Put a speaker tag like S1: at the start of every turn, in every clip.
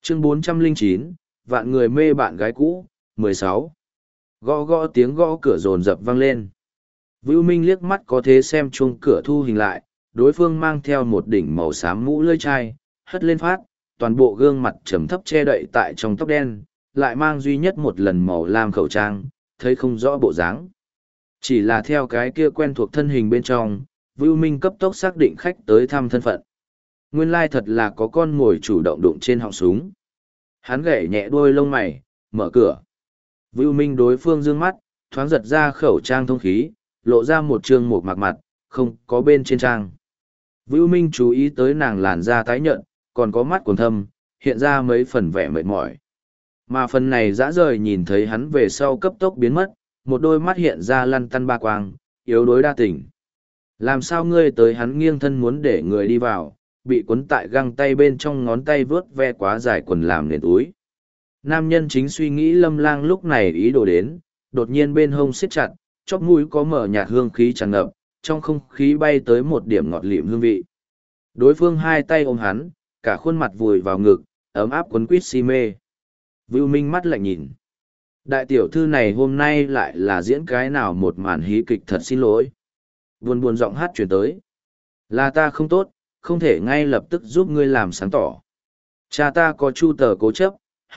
S1: Chương 409, vạn người mê bạn gái cũ, 16. Gõ gõ tiếng gõ cửa rồn rập vang lên. Vưu Minh liếc mắt có thế xem chuông cửa thu hình lại, đối phương mang theo một đỉnh màu xám mũ lưỡi chai, hất lên phát, toàn bộ gương mặt trầm thấp che đậy tại trong tóc đen, lại mang duy nhất một lần màu lam khẩu trang, thấy không rõ bộ dáng. Chỉ là theo cái kia quen thuộc thân hình bên trong, Vưu Minh cấp tốc xác định khách tới thăm thân phận. Nguyên lai thật là có con mồi chủ động đụng trên họng súng. Hắn gảy nhẹ đuôi lông mày, mở cửa. Vưu Minh đối phương dương mắt, thoáng giật ra khẩu trang thông khí, lộ ra một trương một mặt, không có bên trên trang. Vưu Minh chú ý tới nàng làn da tái nhợt, còn có mắt quầng thâm, hiện ra mấy phần vẻ mệt mỏi. Mà phần này dã rời nhìn thấy hắn về sau cấp tốc biến mất, một đôi mắt hiện ra lăn tăn ba quang, yếu đuối đa tình. Làm sao ngươi tới? Hắn nghiêng thân muốn để người đi vào, bị cuốn tại găng tay bên trong, ngón tay vướt ve quá dài quần làm nền túi. Nam nhân chính suy nghĩ Lâm Lang lúc này ý đồ đến, đột nhiên bên hông siết chặt, chóp mũi có mở nhạt hương khí tràn ngập, trong không khí bay tới một điểm ngọt lịm hương vị. Đối phương hai tay ôm hắn, cả khuôn mặt vùi vào ngực, ấm áp quấn quýt si mê. Vưu Minh mắt lạnh nhìn. Đại tiểu thư này hôm nay lại là diễn cái nào một màn hí kịch, thật xin lỗi. Buồn buồn giọng hát chuyển tới. Là ta không tốt, không thể ngay lập tức giúp ngươi làm sáng tỏ. Cha ta có chu tờ cố chấp,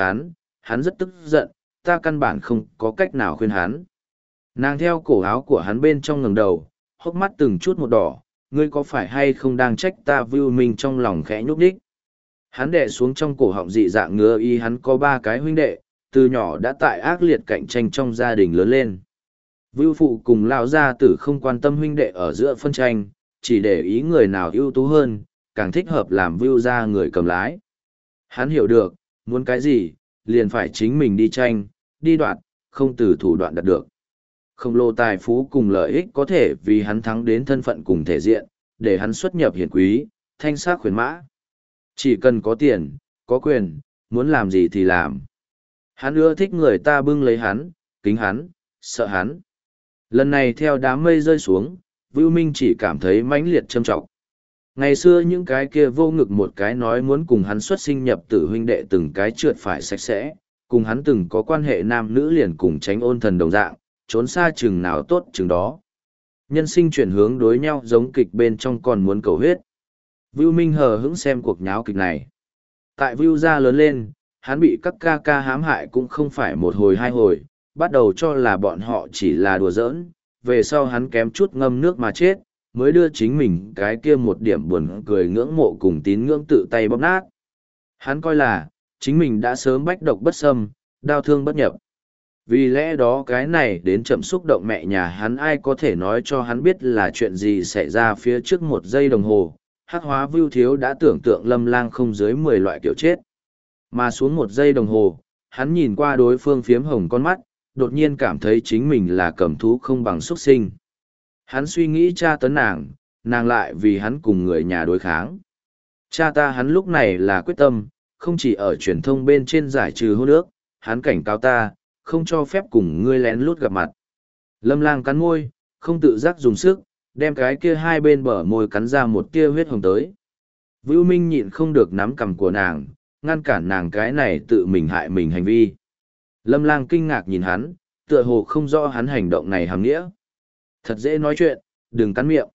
S1: hắn rất tức giận, ta căn bản không có cách nào khuyên hắn. Nàng theo cổ áo của hắn bên trong ngẩng đầu, hốc mắt từng chút một đỏ, ngươi có phải hay không đang trách ta? Vưu Minh trong lòng khẽ nhúc đích. Hắn đè xuống trong cổ họng dị dạng ngứa y, hắn có 3 cái huynh đệ, từ nhỏ đã tại ác liệt cạnh tranh trong gia đình lớn lên. Vưu phụ cùng lão gia tử không quan tâm huynh đệ ở giữa phân tranh, chỉ để ý người nào ưu tú hơn, càng thích hợp làm Vưu gia người cầm lái. Hắn hiểu được, muốn cái gì, liền phải chính mình đi tranh, đi đoạt, không từ thủ đoạn đạt được. Khổng lồ tài phú cùng lợi ích có thể vì hắn thắng đến thân phận cùng thể diện, để hắn xuất nhập hiển quý, thanh sắc khuyến mã. Chỉ cần có tiền, có quyền, muốn làm gì thì làm. Hắn ưa thích người ta bưng lấy hắn, kính hắn, sợ hắn. Lần này theo đám mây rơi xuống, Vưu Minh chỉ cảm thấy mãnh liệt châm trọng. Ngày xưa những cái kia vô ngực một cái nói muốn cùng hắn xuất sinh nhập tử huynh đệ từng cái trượt phải sạch sẽ, cùng hắn từng có quan hệ nam nữ liền cùng tránh ôn thần đồng dạng, trốn xa chừng nào tốt chừng đó. Nhân sinh chuyển hướng đối nhau giống kịch bên trong còn muốn cầu huyết. Vưu Minh hờ hững xem cuộc nháo kịch này. Tại Vưu gia lớn lên, hắn bị các ca ca hãm hại cũng không phải một hồi hai hồi, bắt đầu cho là bọn họ chỉ là đùa giỡn, về sau hắn kém chút ngâm nước mà chết, mới đưa chính mình cái kia một điểm buồn cười ngưỡng mộ cùng tín ngưỡng tự tay bóp nát. Hắn coi là, chính mình đã sớm bách độc bất xâm, đau thương bất nhập. Vì lẽ đó cái này đến chậm xúc động mẹ nhà hắn, ai có thể nói cho hắn biết là chuyện gì xảy ra phía trước 1 giây đồng hồ. Hắc hóa Vưu Thiếu đã tưởng tượng Lâm Lang không dưới 10 loại kiểu chết. Mà xuống 1 giây đồng hồ, hắn nhìn qua đối phương phiếm hồng con mắt, đột nhiên cảm thấy chính mình là cầm thú không bằng xuất sinh. Hắn suy nghĩ tra tấn nàng lại vì hắn cùng người nhà đối kháng. Cha ta hắn lúc này là quyết tâm, không chỉ ở truyền thông bên trên giải trừ hôn ước, hắn cảnh cáo ta, không cho phép cùng ngươi lén lút gặp mặt. Lâm Lang cắn môi, không tự giác dùng sức, đem cái kia hai bên bờ môi cắn ra một tia huyết hồng tới. Vưu Minh nhịn không được nắm cằm của nàng, ngăn cản nàng cái này tự mình hại mình hành vi. Lâm Lang kinh ngạc nhìn hắn, tựa hồ không rõ hắn hành động này hàm nghĩa. Thật dễ nói chuyện, đừng cắn miệng.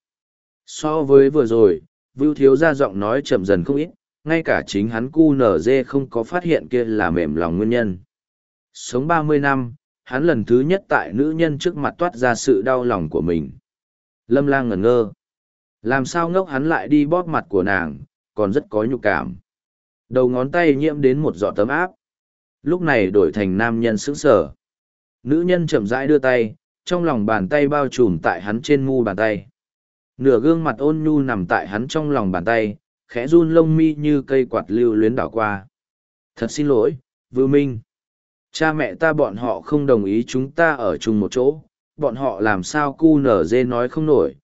S1: So với vừa rồi, Vưu Thiếu gia giọng nói chậm dần không ít, ngay cả chính hắn QNZ không có phát hiện kia là mềm lòng nguyên nhân. Sống 30 năm, hắn lần thứ nhất tại nữ nhân trước mặt toát ra sự đau lòng của mình. Lâm Lang ngẩn ngơ. Làm sao ngốc hắn lại đi bóp mặt của nàng, còn rất có nhục cảm. Đầu ngón tay nhiễm đến một giọt tấm áp. Lúc này đổi thành nam nhân sững sờ. Nữ nhân chậm rãi đưa tay, trong lòng bàn tay bao trùm tại hắn trên mu bàn tay. Nửa gương mặt ôn nhu nằm tại hắn trong lòng bàn tay, khẽ run lông mi như cây quạt lưu luyến đảo qua. Thật xin lỗi, Vưu Minh. Cha mẹ ta bọn họ không đồng ý chúng ta ở chung một chỗ, bọn họ làm sao QNZ nói không nổi,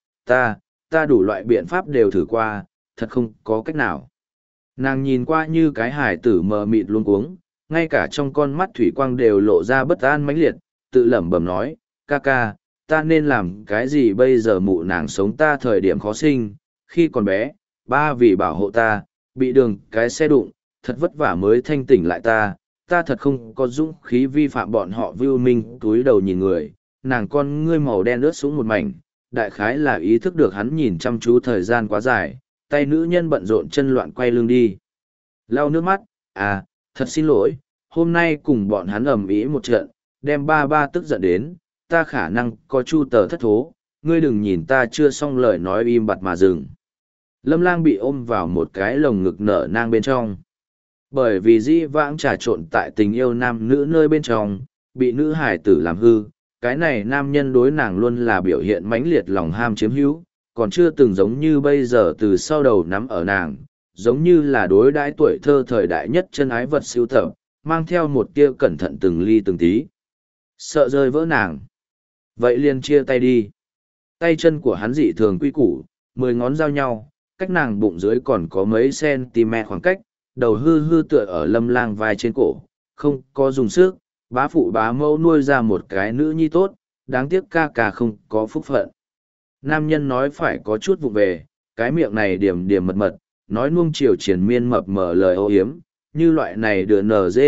S1: ta đủ loại biện pháp đều thử qua, thật không có cách nào. Nàng nhìn qua như cái hài tử mờ mịt luống cuống, ngay cả trong con mắt thủy quang đều lộ ra bất an mãnh liệt, tự lẩm bẩm nói, ca ca, ta nên làm cái gì bây giờ? Mụ nàng sống ta thời điểm khó sinh, khi còn bé, ba vì bảo hộ ta, bị đường cái xe đụng, thật vất vả mới thanh tỉnh lại ta thật không có dũng khí vi phạm bọn họ. Vưu Minh túi đầu nhìn người, nàng con ngươi màu đen ướt sũng một mảnh, đại khái là ý thức được hắn nhìn chăm chú thời gian quá dài, tay nữ nhân bận rộn chân loạn quay lưng đi. Lau nước mắt, thật xin lỗi, hôm nay cùng bọn hắn ầm ĩ một trận, đem ba ba tức giận đến, ta khả năng có chu tờ thất thố, ngươi đừng nhìn ta chưa xong lời nói im bặt mà dừng. Lâm Lang bị ôm vào một cái lồng ngực nở nang bên trong. Bởi vì dĩ vãng trà trộn tại tình yêu nam nữ nơi bên trong, bị nữ hải tử làm hư, cái này nam nhân đối nàng luôn là biểu hiện mãnh liệt lòng ham chiếm hữu, còn chưa từng giống như bây giờ từ sau đầu nắm ở nàng, giống như là đối đãi tuổi thơ thời đại nhất chân ái vật siêu tập, mang theo một tia cẩn thận từng ly từng tí. Sợ rơi vỡ nàng. Vậy liền chia tay đi. Tay chân của hắn dị thường quy củ, 10 ngón giao nhau, cách nàng bụng dưới còn có mấy cm khoảng cách, đầu hư hư tựa ở Lâm Lang vai trên cổ, không có dùng sức, bá phụ bá mẫu nuôi ra một cái nữ nhi tốt, đáng tiếc ca ca không có phúc phận. Nam nhân nói phải có chút vụ về, cái miệng này điểm điểm mật mật, nói nuông chiều triền miên mập mờ lời ô hiếm, như loại này đưa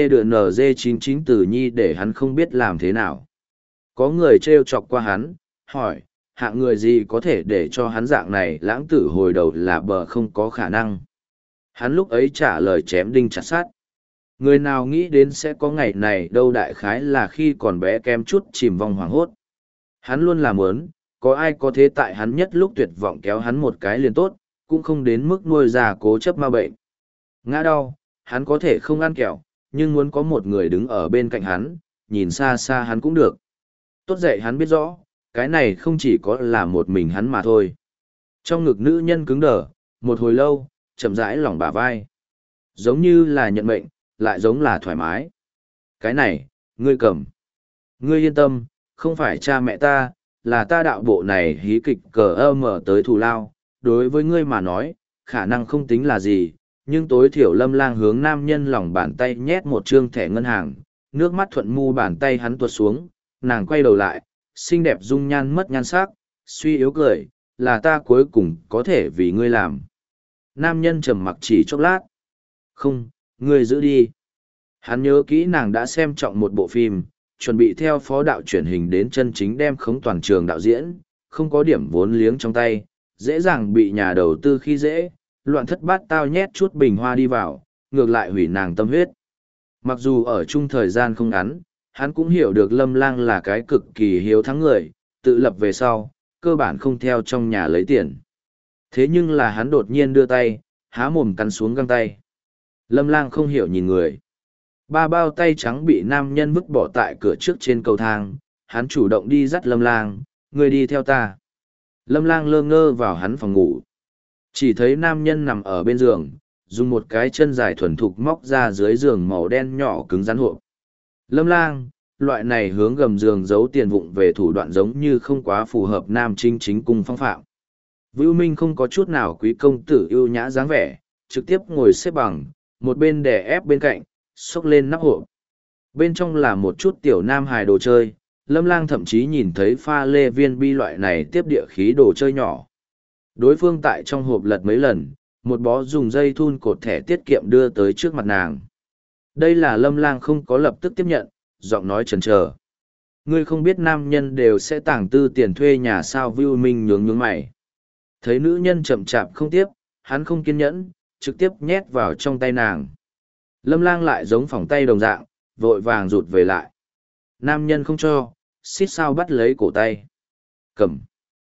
S1: nz 99 từ nhi để hắn không biết làm thế nào. Có người trêu chọc qua hắn, hỏi, hạng người gì có thể để cho hắn dạng này lãng tử hồi đầu là bờ không có khả năng. Hắn lúc ấy trả lời chém đinh chặt sắt. Người nào nghĩ đến sẽ có ngày này đâu, đại khái là khi còn bé kém chút chìm vòng hoảng hốt. Hắn luôn làm ớn, có ai có thế tại hắn nhất lúc tuyệt vọng kéo hắn một cái liền tốt, cũng không đến mức nuôi già cố chấp ma bệnh. Ngã đau, hắn có thể không ăn kẹo, nhưng muốn có một người đứng ở bên cạnh hắn, nhìn xa xa hắn cũng được. Tốt dậy hắn biết rõ, cái này không chỉ có là một mình hắn mà thôi. Trong ngực nữ nhân cứng đờ, một hồi lâu, chậm rãi lỏng bả vai. Giống như là nhận mệnh, lại giống là thoải mái. Cái này, ngươi cầm. Ngươi yên tâm, không phải cha mẹ ta, là ta đạo bộ này hí kịch cờ mở tới thù lao. Đối với ngươi mà nói, khả năng không tính là gì, nhưng tối thiểu Lâm Lang hướng nam nhân lòng bàn tay nhét một trương thẻ ngân hàng, nước mắt thuận mu bàn tay hắn tuột xuống, nàng quay đầu lại, xinh đẹp dung nhan mất nhan sắc, suy yếu cười, là ta cuối cùng có thể vì ngươi làm. Nam nhân trầm mặc chỉ chốc lát. Không, ngươi giữ đi. Hắn nhớ kỹ nàng đã xem trọng một bộ phim, chuẩn bị theo phó đạo truyền hình đến chân chính đem khống toàn trường đạo diễn, không có điểm vốn liếng trong tay, dễ dàng bị nhà đầu tư khi dễ, loạn thất bát tao nhét chút bình hoa đi vào, ngược lại hủy nàng tâm huyết. Mặc dù ở chung thời gian không ngắn, hắn cũng hiểu được Lâm Lang là cái cực kỳ hiếu thắng người, tự lập về sau, cơ bản không theo trong nhà lấy tiền. Thế nhưng là hắn đột nhiên đưa tay, há mồm cắn xuống găng tay. Lâm Lang không hiểu nhìn người. Ba bao tay trắng bị nam nhân vứt bỏ tại cửa trước trên cầu thang, hắn chủ động đi dắt Lâm Lang, người đi theo ta. Lâm Lang lơ ngơ vào hắn phòng ngủ. Chỉ thấy nam nhân nằm ở bên giường, dùng một cái chân dài thuần thục móc ra dưới giường màu đen nhỏ cứng rắn hộp. Lâm Lang, loại này hướng gầm giường giấu tiền vụng về thủ đoạn giống như không quá phù hợp nam chính cung phong phạm. Vưu Minh không có chút nào quý công tử ưu nhã dáng vẻ, trực tiếp ngồi xếp bằng, một bên đè ép bên cạnh, xốc lên nắp hộp. Bên trong là một chút tiểu nam hài đồ chơi, Lâm Lang thậm chí nhìn thấy pha lê viên bi loại này tiếp địa khí đồ chơi nhỏ. Đối phương tại trong hộp lật mấy lần, một bó dùng dây thun cột thẻ tiết kiệm đưa tới trước mặt nàng. Đây là Lâm Lang không có lập tức tiếp nhận, giọng nói chần chờ. Ngươi không biết nam nhân đều sẽ tàng tư tiền thuê nhà sao? Vưu Minh nhướng nhướng mày. Thấy nữ nhân chậm chạp không tiếp, hắn không kiên nhẫn, trực tiếp nhét vào trong tay nàng. Lâm Lang lại giống phỏng tay đồng dạng, vội vàng rụt về lại. Nam nhân không cho, xít sao bắt lấy cổ tay. Cầm.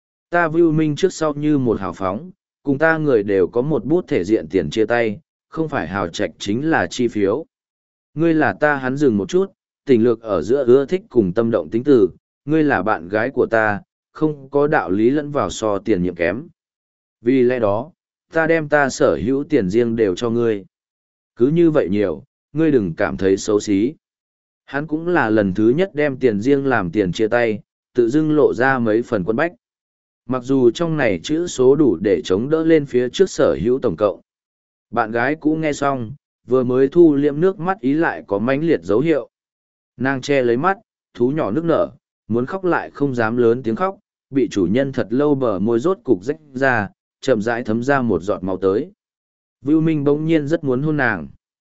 S1: Ta Vưu Minh trước sau như một hào phóng, cùng ta người đều có một bút thể diện tiền chia tay, không phải hào trạch chính là chi phiếu. Ngươi là ta. Hắn dừng một chút, tình lược ở giữa ưa thích cùng tâm động tính từ, ngươi là bạn gái của ta, không có đạo lý lẫn vào so tiền nhiệm kém. Vì lẽ đó, ta đem ta sở hữu tiền riêng đều cho ngươi. Cứ như vậy nhiều, ngươi đừng cảm thấy xấu xí. Hắn cũng là lần thứ nhất đem tiền riêng làm tiền chia tay, tự dưng lộ ra mấy phần quân bách. Mặc dù trong này chữ số đủ để chống đỡ lên phía trước sở hữu tổng cộng. Bạn gái cũ nghe xong, vừa mới thu liệm nước mắt ý lại có mãnh liệt dấu hiệu. Nàng che lấy mắt, thú nhỏ nước nở, muốn khóc lại không dám lớn tiếng khóc, bị chủ nhân thật lâu bờ môi rốt cục rách ra, chậm rãi thấm ra một giọt máu tới. Vưu Minh bỗng nhiên rất muốn hôn nàng.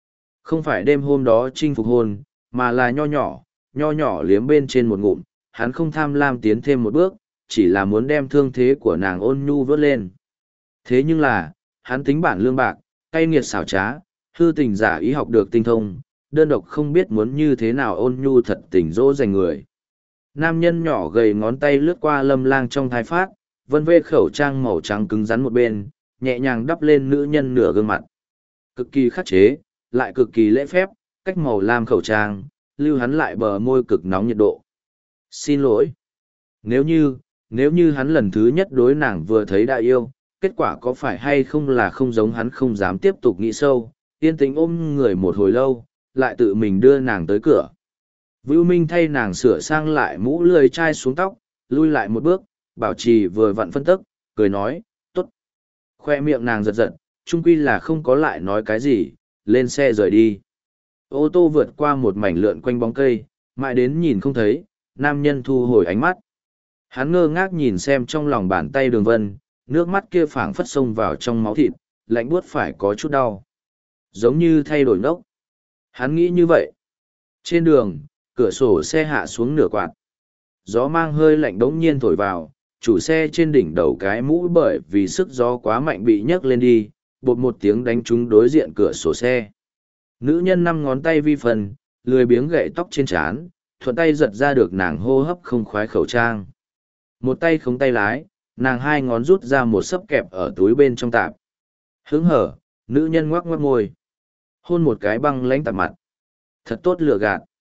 S1: Không phải đêm hôm đó chinh phục hôn, mà là nho nhỏ liếm bên trên một ngụm, hắn không tham lam tiến thêm một bước, chỉ là muốn đem thương thế của nàng ôn nhu vớt lên. Thế nhưng là, hắn tính bản lương bạc, cay nghiệt xảo trá, hư tình giả ý học được tinh thông, đơn độc không biết muốn như thế nào ôn nhu thật tình dỗ dành người. Nam nhân nhỏ gầy ngón tay lướt qua Lâm Lang trong thai phát, vân vê khẩu trang màu trắng cứng rắn một bên, nhẹ nhàng đắp lên nữ nhân nửa gương mặt. Cực kỳ khắc chế, lại cực kỳ lễ phép, cách màu lam khẩu trang, lưu hắn lại bờ môi cực nóng nhiệt độ. Xin lỗi. Nếu như hắn lần thứ nhất đối nàng vừa thấy đã yêu, kết quả có phải hay không là không giống hắn không dám tiếp tục nghĩ sâu, yên tĩnh ôm người một hồi lâu, lại tự mình đưa nàng tới cửa. Vưu Minh thay nàng sửa sang lại mũ lười chai xuống tóc, lui lại một bước, bảo trì vừa vặn phân tức, cười nói, tốt. Khoe miệng nàng giật giật, chung quy là không có lại nói cái gì, lên xe rời đi. Ô tô vượt qua một mảnh lượn quanh bóng cây, mãi đến nhìn không thấy, nam nhân thu hồi ánh mắt. Hắn ngơ ngác nhìn xem trong lòng bàn tay đường vân, nước mắt kia phảng phất xông vào trong máu thịt, lạnh buốt phải có chút đau. Giống như thay đổi nốc. Hắn nghĩ như vậy. Trên đường, cửa sổ xe hạ xuống nửa quạt. Gió mang hơi lạnh đống nhiên thổi vào, chủ xe trên đỉnh đầu cái mũ bởi vì sức gió quá mạnh bị nhấc lên đi, bột một tiếng đánh trúng đối diện cửa sổ xe. Nữ nhân năm ngón tay vi phần, lười biếng gậy tóc trên trán, thuận tay giật ra được nàng hô hấp không khoái khẩu trang. Một tay không tay lái, nàng hai ngón rút ra một sấp kẹp ở túi bên trong tạp. Hứng hở, nữ nhân ngoắc ngoắc môi. Hôn một cái băng lánh tạp mặt. Thật tốt lừa gạt.